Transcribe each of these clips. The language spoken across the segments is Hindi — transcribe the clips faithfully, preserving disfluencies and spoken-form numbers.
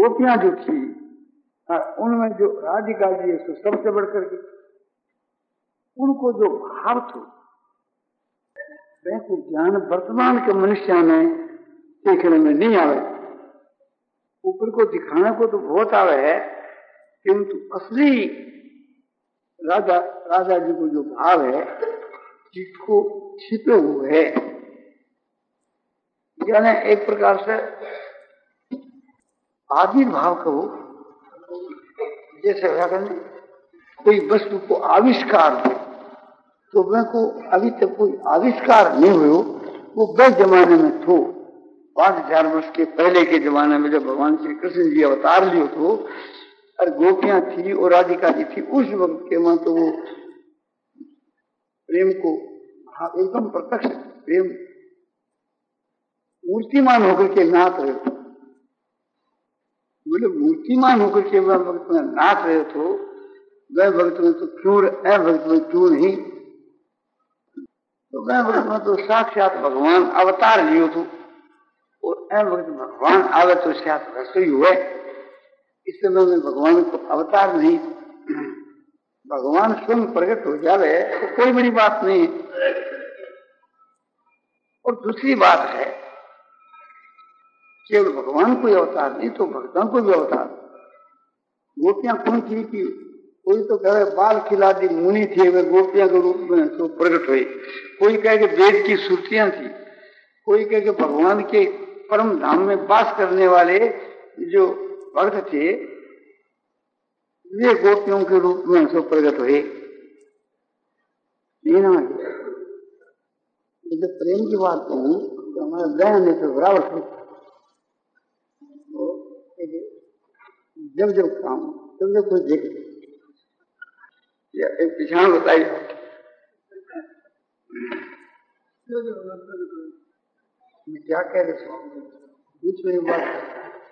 गोपियां जो थी उनमें जो राधिका जी है तो सबसे बढ़कर के उनको जो भाव थो वैसे ज्ञान वर्तमान के मनुष्य में सीखने में नहीं आवे। ऊपर को दिखाने को तो बहुत आवे है, किंतु असली राजा राजा जी को जो भाव है जिसको छिपे हुए है, यानी एक प्रकार से आदि भाव को, जैसे कोई वस्तु को आविष्कार हो तो वह को अभी तक कोई आविष्कार नहीं हुआ, वो वह जमाने में थो पांच हजार वर्ष के पहले के जमाने में जब भगवान श्री कृष्ण जी अवतार लियो तो और गोपियां थी और राधिका जी थी, उस वक्त के वहां तो वो प्रेम को एकदम प्रत्यक्ष प्रेम मूर्तिमान होकर के नाच रहे थे। बोले मूर्तिमान होकर के वह भक्त में नाच रहे थे, वह भक्त में तो क्यों, ऐ भक्त में क्यों नहीं, तो वह भक्त में तो साक्षात भगवान अवतार लियो तो, और ऐ भक्त भगवान आवे तो साथ रसोई हुए। इस समय में भगवान को अवतार नहीं, भगवान स्वयं प्रकट हो जावे तो कोई बड़ी बात नहीं। और दूसरी बात है केवल भगवान कोई अवतार नहीं तो भक्तों को भी अवतार। गोपियां कौन थी कि कोई तो कहे बाल खिलादी मुनि थे, वे गोपियां के रूप में तो प्रकट हुई। कोई कहे कि वेद की श्रुतियां थी, कोई कहे कि भगवान के परम धाम में वास करने वाले जो भक्त थे वे गोपियों के रूप में तो प्रकट हुए। जब प्रेम की बात कहूं तो हमारा बहन है तो बराबर जब जब काम तब जब कोई देखे या एक पिछाड़ बताइए क्या कह रहे बीच में बात।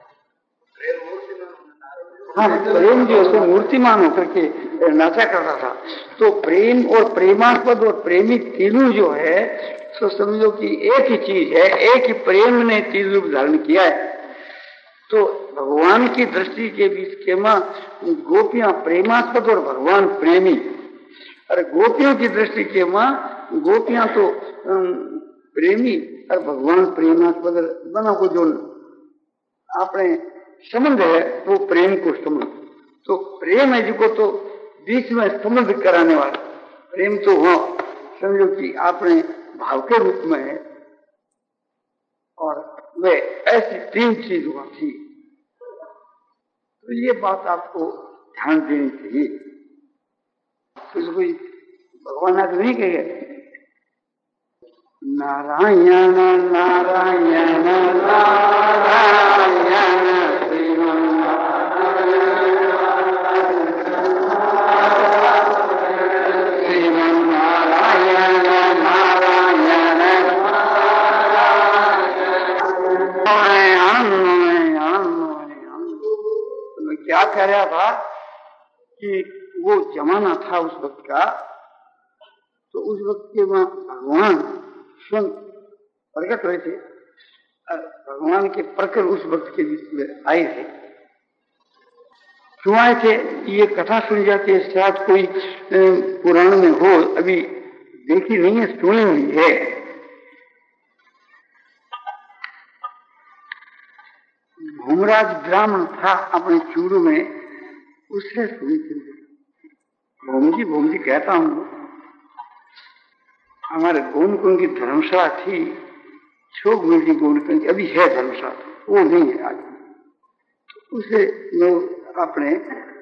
हाँ, प्रेम जो है मूर्तिमान होकर के नाचा करता था, तो प्रेम और प्रेमास्पद और प्रेमी तीनों जो है तो समझो कि एक ही चीज है, एक ही प्रेम ने तीन रूप धारण किया है। तो भगवान की दृष्टि के बीच के मां गोपियां प्रेमास्पद और भगवान प्रेमी, और गोपियों की दृष्टि के मां गोपियां तो प्रेमी और भगवान प्रेमास्पद बना को जो अपने संबंध है वो प्रेम को संबंध। तो प्रेम है जिसको तो बीच में संबंध कराने वाला प्रेम तो हो समझो कि आपने भाव के रूप में है, और वे ऐसी तीन चीज हुआ थी। तो ये बात आपको ध्यान देनी चाहिए। तो कोई भगवान आज नहीं कहे नारायण नारायण नारायण क्या कह रहा था कि वो जमाना था उस वक्त का, तो उस वक्त के वहां भगवान स्वयं प्रकट हुए थे। भगवान के प्रकट उस वक्त के बीच में आए थे। क्यों आए थे ये कथा सुन जाती है, शायद कोई पुराण में हो, अभी देखी नहीं है, सुनी हुई है। भूमराज ब्राह्मण था अपने चूरू में, उससे सुनी थी। भूम जी भूम जी कहता हूं, हमारे गोनकुंड की धर्मशाला थी, छोक मिलती गोनकुंड की, अभी है धर्मशाला, वो नहीं है आज। उसे लोग अपने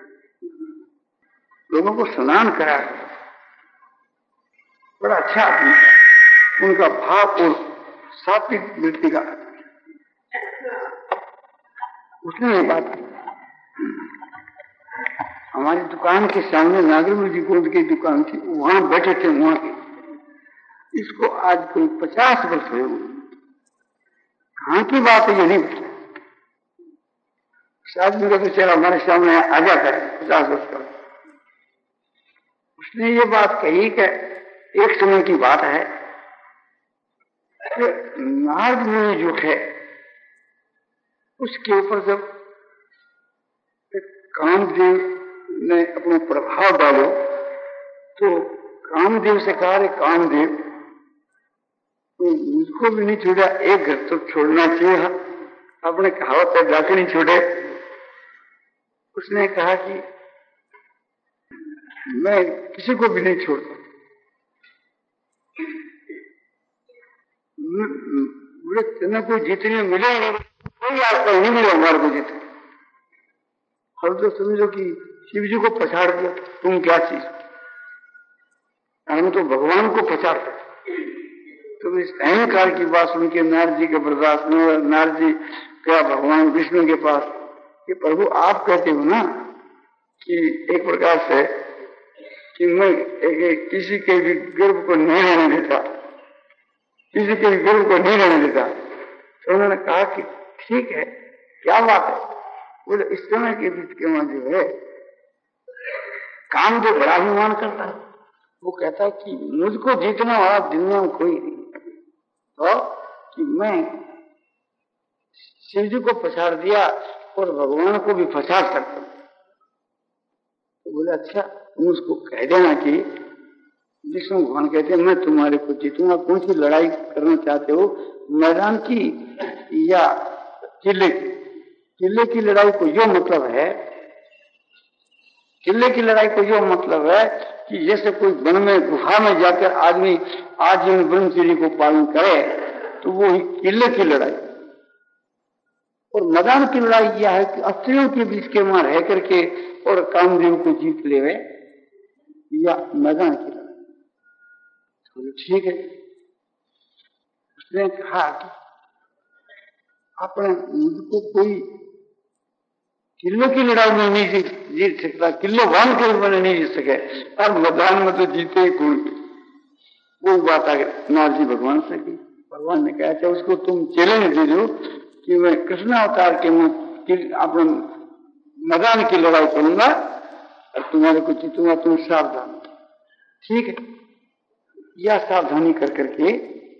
लोगों को स्नान करा, बड़ा अच्छा आदमी, उनका भाव और सात्विक वृत्ति का। उसने ये बात की, हमारी दुकान के सामने नागरमल जी गोद की दुकान थी, वहां बैठे थे वहां के। इसको आज कोई पचास वर्ष हुए, कहां की बात है ये नहीं पूछा। शायद मेरा बेचारा हमारे सामने आ जाता है पचास वर्ष का। उसने ये बात कही कि एक समय की बात है, नारद मुनि जो है उसके ऊपर जब कामदेव ने अपना प्रभाव डालो तो कामदेव से कहा रे कामदेव तो मुझको भी नहीं छोड़ा, एक घर तो छोड़ना चाहिए। आपने कहावत है जाके नहीं छोड़े। उसने कहा कि मैं किसी को भी नहीं छोड़ता। बोले तुम्हें कोई जीतने मिले नहीं, कोई आपको नहीं मिले हमारे को जीतने। हम तो समझो कि शिव जी को पछाड़ दिया, तुम क्या चीज, हम तो भगवान को पछाड़ते। तो इस अहंकार की बात सुन के नारद जी के बर्दाश्त में, नारद जी क्या भगवान विष्णु के पास कि प्रभु आप कहते हो ना कि एक प्रकार से कि मैं एक, एक, किसी के भी गर्भ को नहीं रहने देता, किसी के भी गर्भ को नहीं रहने देता। तो उन्होंने कहा कि ठीक है, क्या बात है। बोले इस समय के बीच के वहां जो है काम जो बड़ा अभिमान करता है, वो कहता है कि मुझको जीतने वाला दुनिया में कोई नहीं, तो कि मैं शिव जी को पछाड़ दिया और भगवान को भी पछाड़ सकता। तो बोले अच्छा तुम उसको कह देना कि विष्णु भगवान कहते हैं मैं तुम्हारे को जीतूंगा। कौन सी लड़ाई करना चाहते हो, मैदान की या किले की? किले की लड़ाई को यो मतलब है, किले की लड़ाई को यो मतलब है कि जैसे कोई वन में गुफा में जाकर आदमी आजीवन ब्रह्मचर्य को पालन करे तो वो ही किले की लड़ाई। और मैदान की लड़ाई यह है कि अस्त्रियों के बीच के वहां रह करके और कामदेव को जीत ले या मैदान की लड़ाई। तो ठीक है, उसने कहा कि अपने मुझको कोई किले की लड़ाई में नहीं जीत सकता, किले बांध के मैंने नहीं जीत सके, और मैदान में तो जीते ही कौन। वो बात आगे नारद जी भगवान से की। भगवान ने कहा अच्छा उसको तुम चैलेंज दे दो कि मैं कृष्ण अवतार के मैं अपने मैदान की लड़ाई करूंगा और तुम्हारे को जीतूंगा, तुम सावधान। ठीक है, यह सावधानी कर करके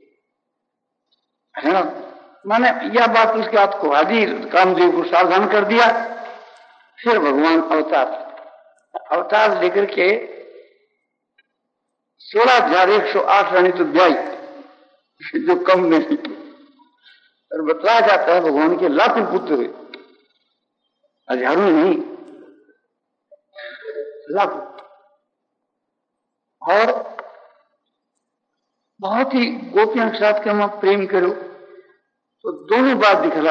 है ना, मैंने यह बात उसके हाथ को आदि कामदेव को सावधान कर दिया। फिर भगवान अवतार अवतार लेकर के सोलह हजार एक सौ आठ रानी तो ब्याई जो कम नहीं, और बतलाया जाता है भगवान के लाखों पुत्र हुए, हजारों नहीं लाखों। और बहुत ही गोपियों के साथ के हम प्रेम करो तो दोनों बात दिखलाई।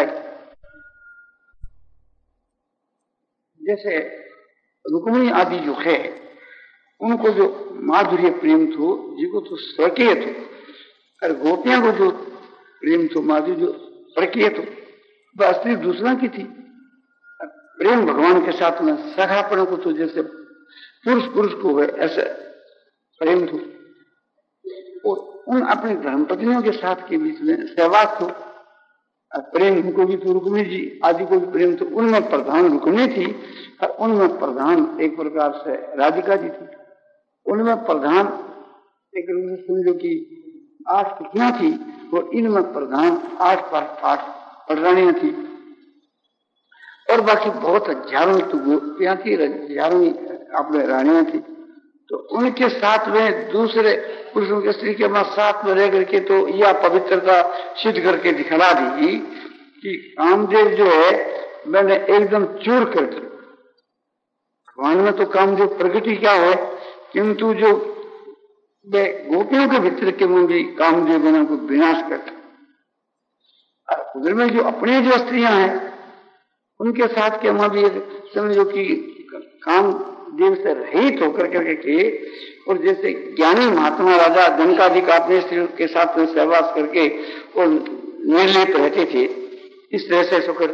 जैसे रुक्मिणी आदि जो है उनको जो माधुर्य प्रेम थो जिसको तो स्वकीय थो, और गोपियां को जो प्रेम थो माधुर्य जो परकीय थो वह स्त्री दूसरा की थी। प्रेम भगवान के साथ में सखापन को तो जैसे पुरुष पुरुष को है ऐसे प्रेम थो। और उन अपनी धर्मपत्नियों के साथ के बीच में सहवास थो। प्रेम उनको भी तो रुक्मिणी जी आदि को भी प्रेम तो उनमें प्रधान रुक्मिणी थी और उनमें प्रधान एक प्रकार से राधिका जी थी। उनमें प्रधान एक समझो कि आठ पुतलियां थी और इनमें प्रधान आठ पाठ आठ पटरानियां थी और बाकी बहुत हजारों तो गोपियां थी, हजारों अपने रानियां थी। तो उनके साथ में दूसरे पुरुषों के स्त्री के साथ में रह करके तो यह पवित्रता सिद्ध करके दिखला दी कि कामदेव जो है मैंने एकदम चूर कर दी। भगवान में तो कामदेव प्रगति क्या है, किंतु जो गोपियों के भीतर के में भी कामदेव बना को विनाश करते। उधर में जो अपनी जो स्त्रियां हैं उनके साथ के वहां भी समझो कि काम देव से रहित होकर करके और जैसे ज्ञानी महात्मा राजा जनकाधिक अपने स्त्री के साथ में सहवास करके और निर्लिप्त रहते थे, इस तरह से सुकर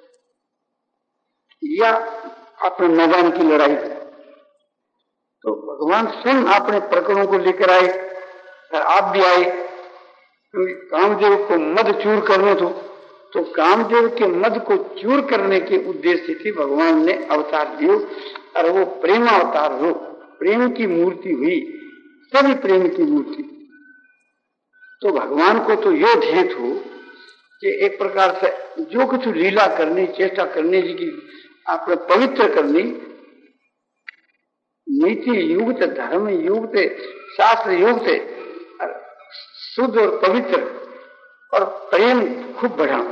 या अपने मैदान की लड़ाई है। तो भगवान स्वयं अपने प्रकरणों को लेकर आए और आप भी आए, क्योंकि कामदेव को मद चूर करने तो तो कामदेव के मद को चूर करने के उद्देश्य से भगवान ने अवतार दियो और वो प्रेम अवतार हो, प्रेम की मूर्ति हुई, सभी प्रेम की मूर्ति। तो भगवान को तो यो ध्येय हो कि एक प्रकार से जो कुछ लीला करने चेष्टा करने जी की आपने पवित्र करनी, नीति युक्त, धर्म युक्त, शास्त्र युक्त, शुद्ध और पवित्र और प्रेम खूब बढ़ाओ।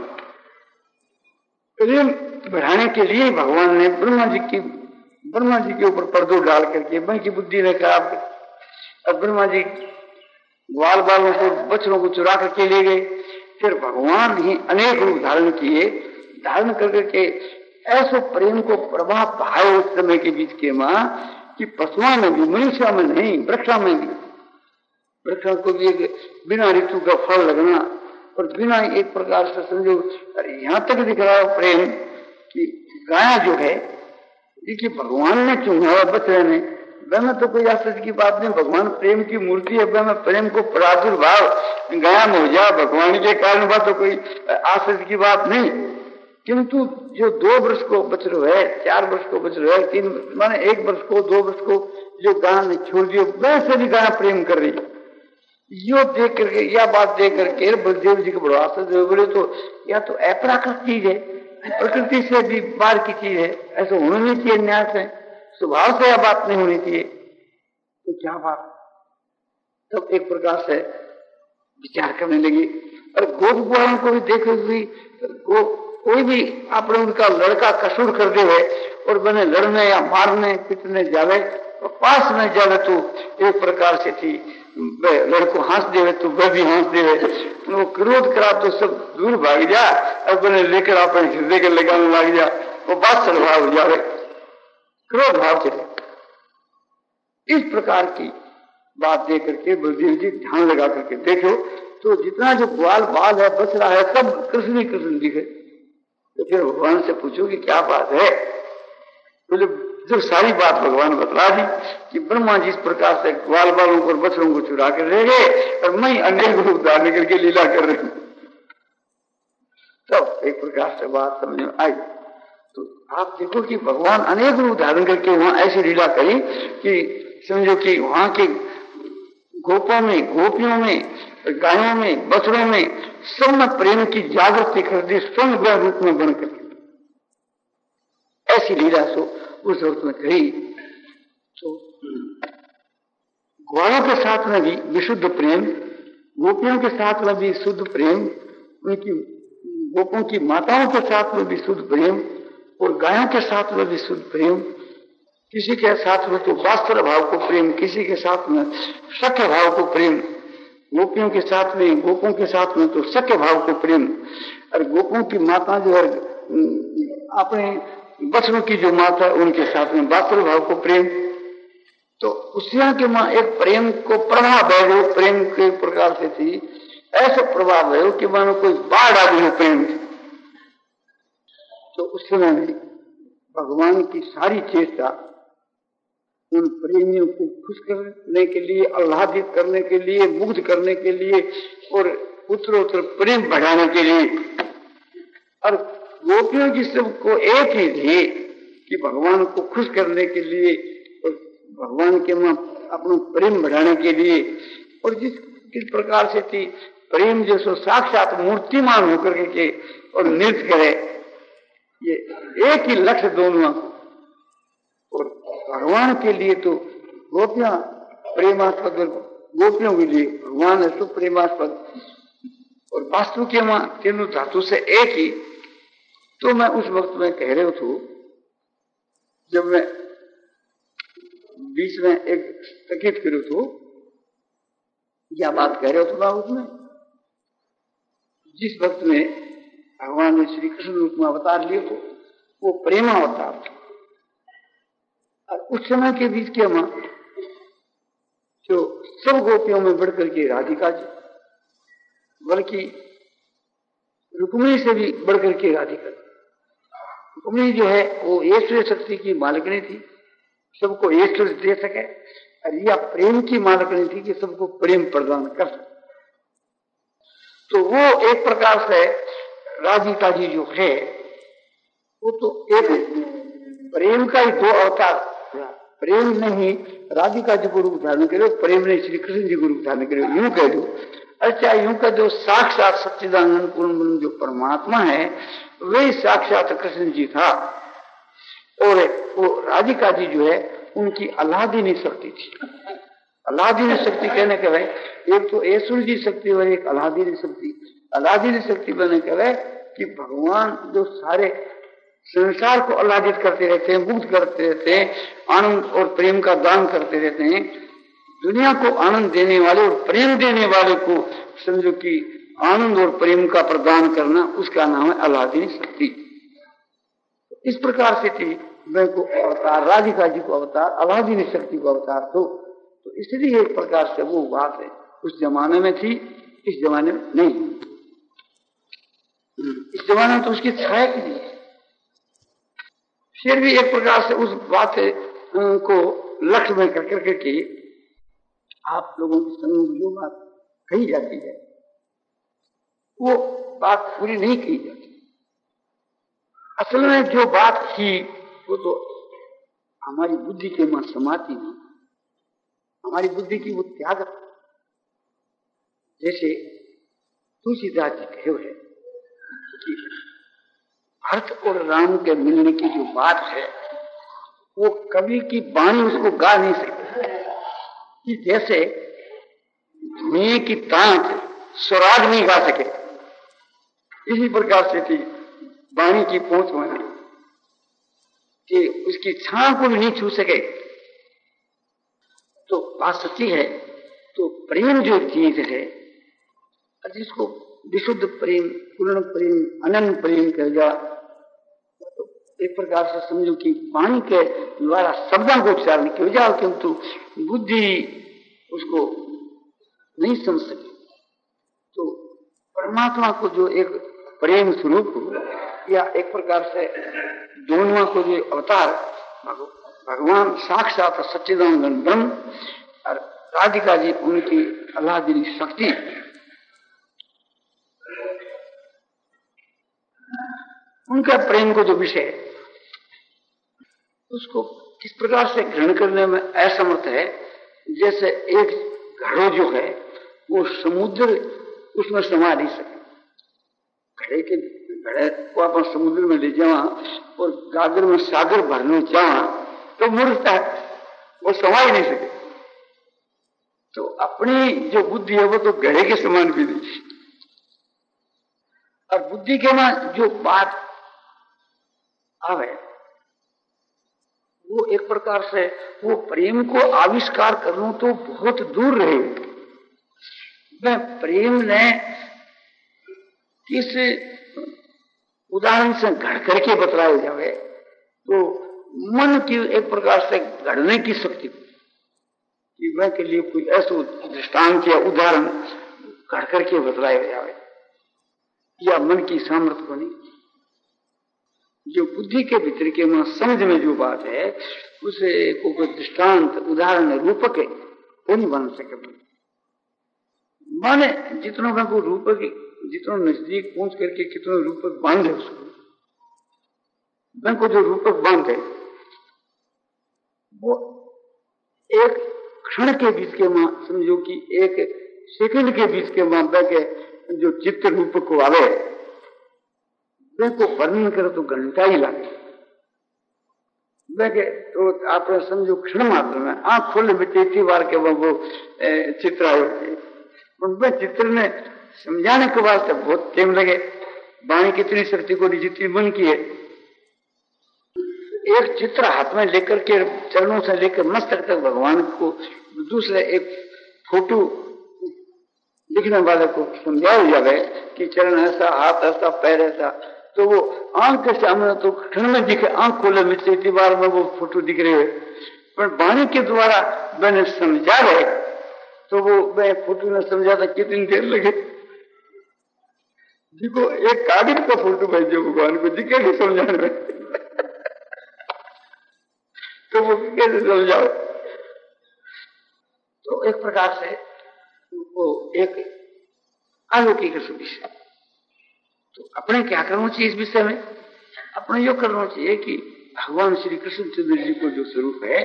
प्रेम बढ़ाने के लिए भगवान ने ब्रह्मा जी की ब्रह्मा जी के ऊपर पर्दो डाल करके मैं की बुद्धि ने कहा। अब ब्रह्मा जी ग्वाल बालों को बच्चों को चुरा करके ले गए। फिर भगवान ही अनेक रूप धारण किए, धारण करके ऐसे प्रेम को प्रभाव पाए उस समय के बीच के मां कि पशुओं में भी, मनुष्य में नहीं, वृक्षों में भी, वृक्षों को भी एक बिना ऋतु का फल लगना और बिना एक प्रकार से समझो। अरे यहां तक दिख रहा है प्रेम कि गाय जो है कि भगवान ने चुना बच्चे ने, वह तो कोई आश्चर्य की बात नहीं। भगवान प्रेम की मूर्ति है, वह प्रेम को प्रादुर्भाव गाय में हो जाए भगवान के कारण, बात तो कोई आश्चर्य की बात नहीं। किंतु जो दो वर्ष को बच रहे है, चार वर्ष को बच रहे है, तीन माने एक वर्ष को, दो वर्ष को जो गाय ने छोड़ दिया, वैसे भी गाय प्रेम कर रही है। यो देख करके, यह बात देख करके बलदेव जी को बड़ा आश्चर्य बोले, तो या तो अप्राकृत चीज है, प्रकृति से भी बाहर की चीज है, ऐसा होना नहीं चाहिए, न्याय से स्वभाव से यह बात नहीं होनी चाहिए, तो क्या बात। तब एक प्रकार से विचार करने लगी। और गोप ग्वालों को भी देखो भी, गो, कोई भी आपने उनका लड़का कसूर कर दे और बने लड़ने या मारने पिटने जावे और पास में जावे तो एक प्रकार से थी, लड़को हंस देवे तो वह भी हंस देवे, वो क्रोध करा तो सब दूर भाग जा और बने लेकर अपने हृदय के लगाने लग जा, वो बात स्वभाव हो जावे, क्रोध भाव चले। इस प्रकार की बात देख करके बलदेव जी ध्यान लगा करके देखो तो जितना जो ग्वाल बाल है बच रहा है सब कृष्ण ही कृष्ण दिखे। तो फिर भगवान से पूछो कि क्या बात है, तो जब जो सारी बात भगवान बतला दी कि ब्रह्मा जी इस प्रकार से ग्वाल बालों पर बछड़ों को चुरा कर ले गए और मैं अनेक रूप धारण करके लीला कर रही हूं। तब एक प्रकार से बात समझ में आई। तो आप देखो कि भगवान अनेक रूप धारण करके वहां ऐसी लीला करी कि समझो कि वहां के गोपों में, गोपियों में, गायों में, बछड़ों में सब में प्रेम की जागृति कर दी, स्वयं वह रूप में बनकर। ऐसी लीला सो उस वक्त में कही। तो ग्वालों के साथ में भी विशुद्ध प्रेम, गोपियों के साथ में भी शुद्ध प्रेम, उनकी गोपों की माताओं के साथ में भी शुद्ध प्रेम और गायों के साथ में भी शुद्ध प्रेम, किसी के साथ में तो वास्तव भाव को प्रेम, किसी के साथ में सख्य भाव को प्रेम, गोपियों के साथ में, गोपों के साथ में तो सख्य भाव को प्रेम, और गोपों की माता जो है अपने बच्चों की जो माता उनके साथ में वास्तव भाव को प्रेम। तो उसिया के मां एक प्रेम को प्रभाव है जो प्रेम के प्रकार से थी, ऐसा प्रभाव है कि मानो कोई बाढ़ आ गई प्रेम। तो उस समय में भगवान की सारी चेष्टा उन प्रेमियों को खुश करने के लिए, आह्लादित करने के लिए, मुग्ध करने के लिए और उत्तरोत्तर प्रेम बढ़ाने के लिए। और गोपियों की सबको एक ही थी कि भगवान को खुश करने के लिए और भगवान के मां अपना प्रेम बढ़ाने के लिए। और जिस किस प्रकार से थी प्रेम जो सो साक्षात मूर्तिमान होकर के और नृत्य करे, ये एक ही लक्ष्य दोनों। और भगवान के लिए तो गोपियां प्रेमास्पद, गोपियों के लिए भगवान है तो प्रेमास्पद और वास्तु के मां तीनों धातु से एक ही। तो मैं उस वक्त में कह रहे हूं, जब मैं बीच में एक स्थगित करूं तो क्या बात कह रहे हो तो उसमें जिस वक्त में भगवान ने श्री कृष्ण रूप में अवतार लिए तो वो प्रेमा अवतार था। और उस समय के बीच के मां जो सब गोपियों में बढ़कर के राधिका जी, बल्कि रुक्मिणी से भी बढ़कर के राधिका जी। रुक्मिणी जो है वो ऐश्वर्य शक्ति की मालिकनी थी, सबको ऐश्वर्य दे सके, और यह प्रेम की मालिकनी थी कि सबको प्रेम प्रदान कर सके। तो वो एक प्रकार से राधिका जी जो है वो तो एक प्रेम का ही दो अवतार, प्रेम नहीं राधिका जी को रूप धारण करे, प्रेम नहीं श्री कृष्ण जी को रूप धारण करे, यूं कह दो। अच्छा यूं कह दो साक्षात सच्चिदानंद पूर्ण जो परमात्मा है वही साक्षात कृष्ण जी था। और वो राधिका जी जो है उनकी अलादीनी शक्ति थी। अलादीनी शक्ति कहने के भाई एक तो ऐश्वर्य शक्ति और एक अलादीनी शक्ति। अलादीनी शक्ति कहने के भाई कि भगवान जो सारे संसार को अल्लादित करते रहते हैं, मुक्त करते रहते हैं, आनंद और प्रेम का दान करते रहते हैं। दुनिया को आनंद देने वाले और प्रेम देने वाले को समझो कि आनंद और प्रेम का प्रदान करना, उसका नाम है अलादीनी शक्ति। इस प्रकार से थी मैं को अवतार, राधिका जी को अवतार, अलादीनी शक्ति को अवतार दो। तो इसलिए एक प्रकार से वो बात है उस जमाने में थी, इस जमाने में नहीं। इस जमाने में तो उसकी छाया की नहीं है। फिर भी एक प्रकार से उस बात को लक्ष्य में कर करके कि आप लोगों की संग जो बात कही जाती है वो बात पूरी नहीं की जाती। असल में जो बात थी वो तो हमारी बुद्धि के मन समाती नहीं, हमारी बुद्धि की वो त्याग। जैसे तुलसीदास जी कहे हुए कि भरत और राम के मिलने की जो बात है वो कवि की वाणी उसको गा नहीं सकती। कि जैसे धुएं की तांत स्वराग नहीं गा सके, इसी प्रकार से थी वाणी की पहुंच होना कि उसकी छां को भी नहीं छू सके। तो बात सच्ची है। तो प्रेम जो चीज है, जिसको विशुद्ध प्रेम, पूर्ण प्रेम, अनन्य प्रेम कह जा, तो एक प्रकार से समझो कि वाणी के द्वारा शब्दों को उच्चारण किया जाओ, किंतु बुद्धि उसको नहीं समझ सके। तो परमात्मा को जो एक प्रेम स्वरूप या एक प्रकार से दोनों को जो अवतार भगवान साक्षात सच्चिदानंद ब्रह्म और राधिका जी उनकी अलादीनी शक्ति, उनका प्रेम को जो विषय है उसको किस प्रकार से ग्रहण करने में असमर्थ है। जैसे एक घड़ो जो है वो समुद्र उसमें समा नहीं सके। घड़े के घड़े को अपन समुद्र में ले जावा और गागर में सागर भरने जावा तो मुड़ता है, वो समा ही नहीं सके। तो अपनी जो बुद्धि है वो तो घड़े के समान भी नहीं। और बुद्धि के में जो बात आवे वो एक प्रकार से वो प्रेम को आविष्कार करना तो बहुत दूर रहे। मैं प्रेम ने किस उदाहरण से घड़ करके बतलाया जावे तो मन की एक प्रकार से घड़ने की शक्ति कि वह के लिए कोई ऐसा दृष्टांत या उदाहरण घड़ करके बतलाया जावे या मन की सामर्थ्य को नहीं। जो बुद्धि के भीतर के में समझ में जो बात है उसे कोई दृष्टांत उदाहरण रूपक है वो नहीं बन सके। माने जितनों का को रूपक जितना नजदीक पहुंच करके कितना रूपक बांधे उसको, मैं को जो रूपक बांधे वो एक क्षण के बीच के मां समझो कि एक सेकंड के बीच के मां के जो चित्र रूपक को आवे को वर्णन करे तो घंटा ही लगे। तो आप समझो क्षण मात्र में आंख खोले बेटे बार के वो चित्र आयो, उनमें चित्र ने समझाने के वास्ते बहुत टाइम लगे। वाणी कितनी शक्ति को जितनी मन की है। एक चित्र हाथ में लेकर के चरणों से लेकर मस्तक तक भगवान को दूसरे एक फोटो लिखने वाले को समझाया जाए कि चरण ऐसा, हाथ ऐसा, पैर ऐसा, तो वो आंख के सामने तो क्षण में दिखे, आंख खोले मिट्टी बार में वो फोटो दिख रहे है। पर वाणी के द्वारा मैंने समझा है तो वो मैं फोटो ने समझा था कितनी देर लगे। देखो एक कागज का फोटो भेजो भगवान को दिखेगा समझाने में तो वो कैसे समझाओ। तो एक प्रकार से वो एक अलौकिक विषय। तो अपने क्या करना चाहिए इस विषय में? अपने यो करना चाहिए कि भगवान श्री कृष्ण चंद्र जी को जो स्वरूप है,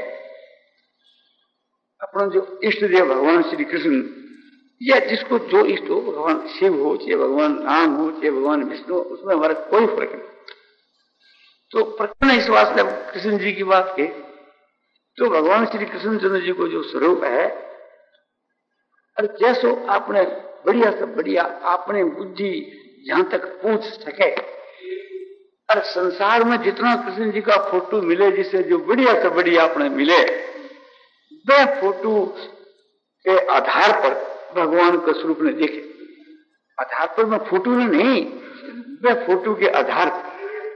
अपना जो इष्ट देव भगवान श्री कृष्ण या जिसको जो इष्ट हो, भगवान शिव हो चाहे भगवान राम हो चाहे भगवान विष्णु हो, उसमें हमारा कोई फर्क नहीं। तो प्रकरण इस वास्ते कृष्ण जी की बात के, तो भगवान श्री कृष्णचंद्र जी को जो स्वरूप है, और जैसो आपने बढ़िया से बढ़िया आपने बुद्धि जहां तक पहुंच सके, और संसार में जितना कृष्ण जी का फोटो मिले, जिसे जो बढ़िया से बढ़िया आपने मिले, वह फोटो के आधार पर भगवान का स्वरूप ने देखे। आधार पर मैं फोटो ने नहीं, वह फोटो के आधार पर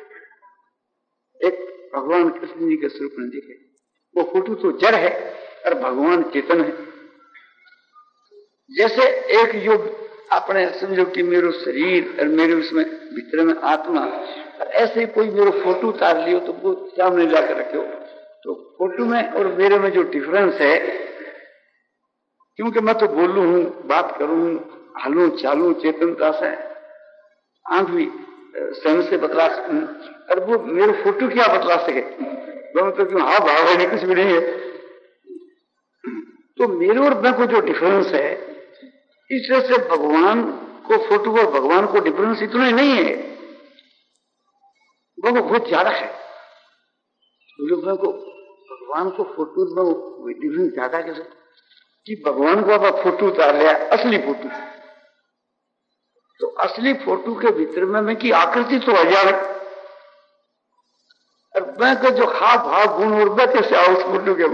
एक भगवान कृष्ण जी के स्वरूप ने देखे। वो फोटो तो जड़ है और भगवान चेतन है। जैसे एक युग आपने समझो कि मेरे शरीर और मेरे उसमें भीतर में आत्मा, ऐसे ही कोई मेरे फोटो उतार लियो तो वो सामने लाकर रखो, तो फोटो में और मेरे में जो डिफरेंस है, क्योंकि मैं तो बोलू हूं, बात करूं, हालू चालू चेतनता से, आंख भी स्वयं से बतला सकूं, और वो मेरे फोटो क्या बतला सके? तो क्यों हाँ भाव है नहीं, कुछ भी नहीं है। तो मेरे और मैं को जो डिफरेंस है, इस तरह से भगवान को फोटो और भगवान को डिफरेंस इतना ही नहीं है, वो बहुत ज्यादा है। लोगों को भगवान को फोटो में डिफरेंस ज्यादा कैसे कि भगवान को अब फोटो उतार लिया, असली फोटो, तो असली फोटो के भीतर में मैं की आकृति तो हजार, और मैं का जो हाव भाव गुण और मैं कैसे आओ उस फोटो के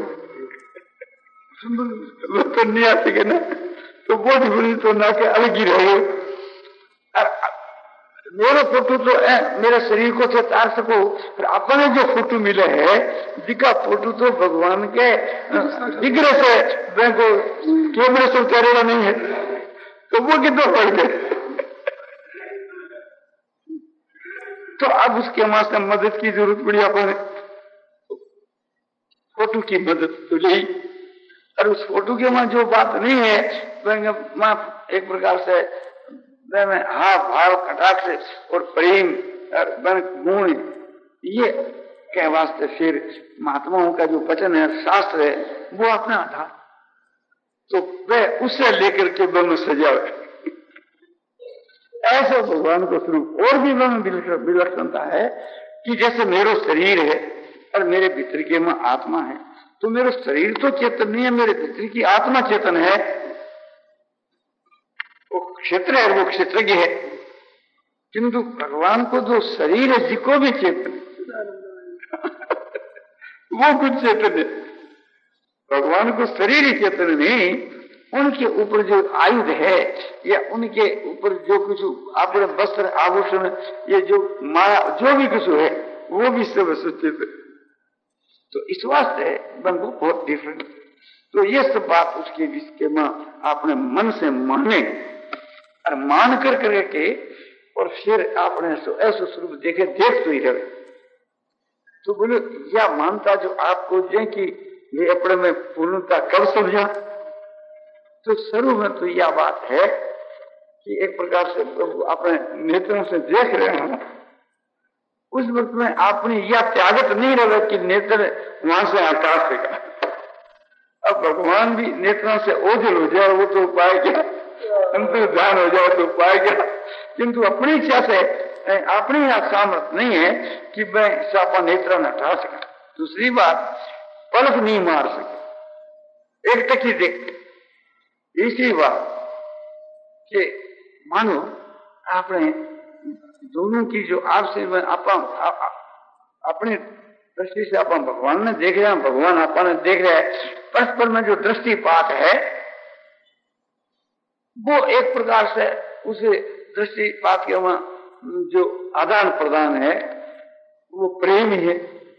तो नहीं आ सके ना, तो वो डिफरेंस तो ना के अलग ही रहे। मेरा फोटो तो है, मेरे शरीर को तो तार सको, फिर अपने जो फोटो मिले है, जिका फोटो तो भगवान के विग्रह से को कैमरे से उतारेगा नहीं है, तो वो कितना पड़ गए। तो अब उसके वहां से मदद की जरूरत पड़ी अपने, फोटो की मदद तो ली, और उस फोटो के वहां जो बात नहीं है, वहां एक प्रकार से में हाव भाव कटाक्ष और प्रेम और गुण, ये के वास्ते फिर महात्माओं का जो वचन है, शास्त्र है, वो अपना आधार, तो वह उससे लेकर के ब्रह्म सजावे। ऐसे भगवान को स्वरूप और भी ब्रह्म विलक्षणता है कि जैसे मेरा शरीर है और मेरे भीतर के में आत्मा है, तो मेरा शरीर तो चेतन नहीं है, मेरे भीतर की आत्मा चेतन है। वो क्षेत्र है, वो क्षेत्रज्ञ है, किंतु भगवान को जो शरीर है, जिको भी चेतन वो कुछ चेतन है। भगवान को शरीर ही चेतन नहीं, उनके ऊपर जो आयुध है या उनके ऊपर जो कुछ अपने वस्त्र आभूषण, ये जो माया जो भी कुछ है, वो भी सब चेतन। तो इस वास्ते बन को बहुत डिफरेंट। तो ये सब बात उसके जिसके मां आपने मन से माने और मान कर करके, और फिर आपने ऐसा स्वरूप देखे, देख तो ही रहे। तो बोले यह मानता जो आपको जे कि ये अपने में पूर्णता कब समझा, तो शुरू में तो यह बात है कि एक प्रकार से प्रभु अपने नेत्रों से देख रहे हैं, उस वक्त में आपने यह त्यागत नहीं रहा कि नेत्र वहां से आकाश से का। अब भगवान भी नेत्रों से ओझल हो जाए वो तो उपाय क्या, अंतर ध्यान हो जाए तो उपाय क्या, किंतु अपनी इच्छा से अपनी सामर्थ्य नहीं है कि मैं सापा नेत्र न हटा सका। दूसरी बात, पलक नहीं मार सके, एक टकी देख। तीसरी बात कि मानो आपने दोनों की जो आपसे आप अपनी दृष्टि से अपन भगवान ने देख रहे हैं, भगवान अपन देख रहे हैं, परस्पर में जो दृष्टिपात है वो एक प्रकार से उसे दृष्टिपात के वहां जो आदान प्रदान है वो प्रेम ही है।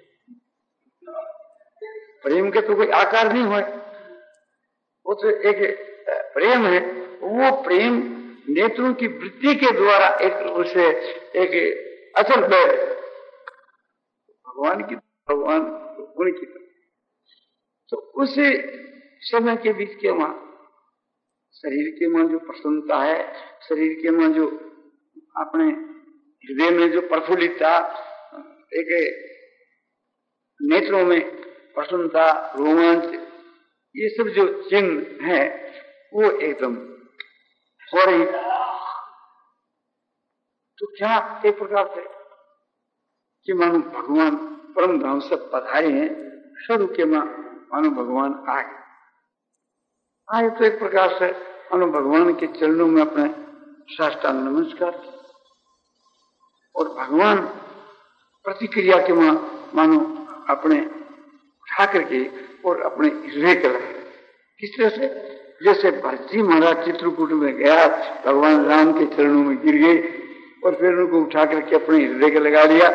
प्रेम के तो कोई आकार नहीं हुए, वो तो एक प्रेम है। वो प्रेम नेत्रों की वृत्ति के द्वारा एक उसे एक अचल बैठ भगवान की भगवान उनकी, तो उस समय के बीच के वहां शरीर के वहां जो प्रसन्नता है, शरीर के वहां जो अपने हृदय में जो प्रफुल्लितता, एक नेत्रों में प्रसन्नता, रोमांच, ये सब जो चिन्ह है वो एकदम हो रही। तो क्या एक प्रकार से कि मानो भगवान परम धाम से पधारे हैं, सब के मानो भगवान आए आए तो एक प्रकार से मानो भगवान के चरणों में अपने साष्टांग नमस्कार, और भगवान प्रतिक्रिया के मां मानो अपने उठा करके और अपने हृदय के लगे। किस तरह से? जैसे भरतजी महाराज चित्रकूट में गया, भगवान राम के चरणों में गिर गए और फिर उनको उठा करके अपने हृदय के लगा लिया।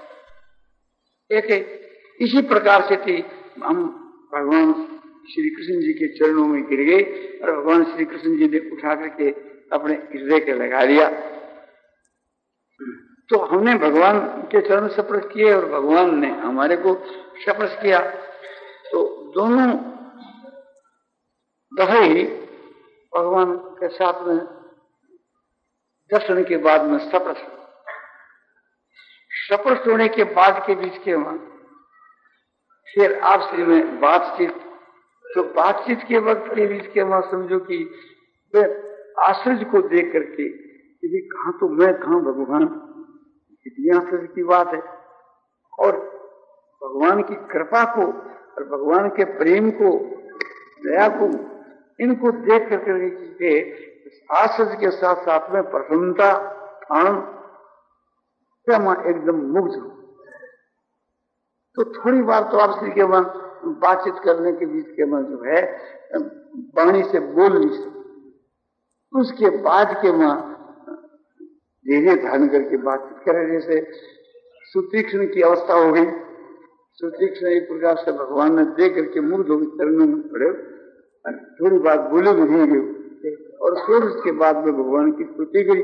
एक इसी प्रकार से थी, हम भगवान श्री कृष्ण जी के चरणों में गिर गए और भगवान श्री कृष्ण जी ने उठा करके अपने हृदय के लगा लिया। तो हमने भगवान के चरण स्पर्श किए और भगवान ने हमारे को स्पर्श किया। तो दोनों दफे ही भगवान के साथ में दर्शन के बाद में स्पर्श स्पर्श होने के बाद के बीच के वहां फिर आपसी में बातचीत, तो बातचीत के वक्त के बीच के वहां समझो कि वे आश्चर्य को देख करके कि कहां तो मैं कहां भगवान, इतनी आश्चर्य की बात है। और भगवान की कृपा को और भगवान के प्रेम को, दया को, इनको देख करके आश्चर्य के साथ साथ में प्रसन्नता, आनंद, मैं एकदम मुग्ध हूं। तो थोड़ी बार तो आपसे के वहां बातचीत करने के बीच के वहां जो है वाणी से बोल नहीं सकते, उसके बाद के वहां धीरे धारण करके बातचीत करें। जैसे सुतीक्ष्ण की अवस्था हो गई, सुतीक्ष्ण एक प्रकार से भगवान ने देख करके मुग्ध होकर चरणों में पड़े, थोड़ी बात बोले भी नहीं गई और फिर उसके बाद में भगवान की स्तुति गई।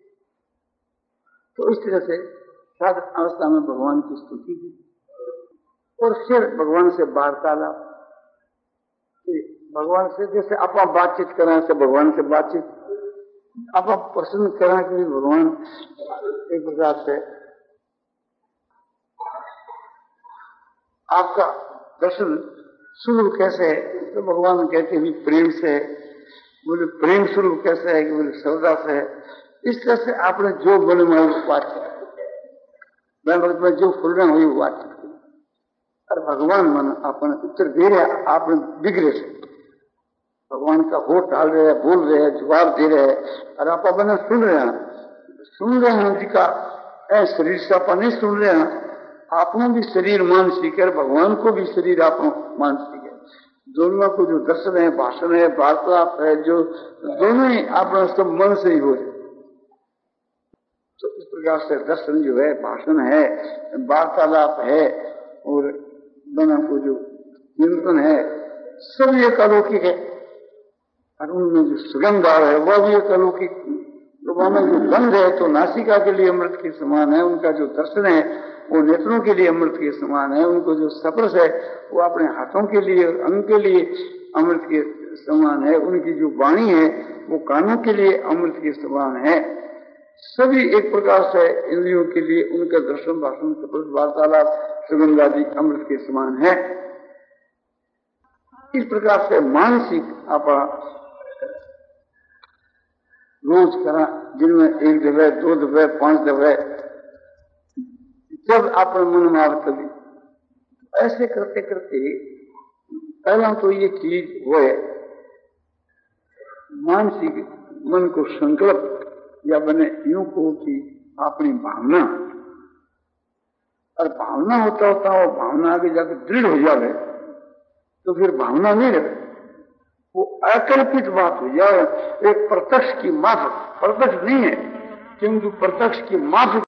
तो इस तरह से साधक अवस्था में भगवान की स्तुति की और फिर भगवान से वार्तालाप, भगवान से जैसे आप बातचीत करें से भगवान से बातचीत, अब आप पसंद करें कि भगवान एक प्रकार से आपका दर्शन स्वरूप कैसे है, तो भगवान कहते हैं प्रेम से है। बोले प्रेम स्वरूप कैसे है कि बोले श्रद्धा से है। इस तरह से आपने जो बोले मैं बातचीत मैं भगत में जो फुलना हुई वो बातचीत की और भगवान मन अपने उत्तर दे रहे, आपने बिगड़े से भगवान का होठ डाल रहे हैं, बोल रहे हैं, जवाब दे रहे हैं और आप अपने सुन रहे हैं सुन रहे हैं जी का शरीर से आप नहीं सुन रहे हैं, आपने भी शरीर मानसिक है, भगवान को भी शरीर आप मानसिक है। दोनों को जो दर्शन है, भाषण है, वार्तालाप है, जो दोनों ही अपना सब मन से ही हो रहे। तो इस प्रकार से दर्शन जो है, भाषण है, वार्तालाप है और दोनों को जो चिंतन है सब एक अलौकिक है और उनमें जो सुगंध आ रहा है वह भी एक अलौकिक। तो वहां जो गंध है तो नासिका के लिए अमृत के समान है, उनका जो दर्शन है वो नेत्रों के लिए अमृत के समान है, उनको जो स्पर्श है वो अपने हाथों के लिए, अंग के लिए अमृत के समान है, उनकी जो वाणी है वो कानों के लिए अमृत के समान है। सभी एक प्रकार से इंद्रियों के लिए उनका दर्शन, भाषण, स्पर्श, वार्तालाप, सुगंध आदि अमृत के समान है। इस प्रकार से मानसिक आप रोज करा, जिनमें एक दफे, दो दफे, पांच दफे, जब आप मन मार कभी ऐसे करते करते पहला तो ये चीज वो है मानसिक मन को संकल्प या बने यूं को कि अपनी भावना, और भावना होता होता वो भावना आगे जाकर दृढ़ हो जाए तो फिर भावना नहीं रहे, वो अकल्पित बात हो जाए, एक प्रत्यक्ष की माफक, प्रत्यक्ष नहीं है किंतु प्रत्यक्ष की माफक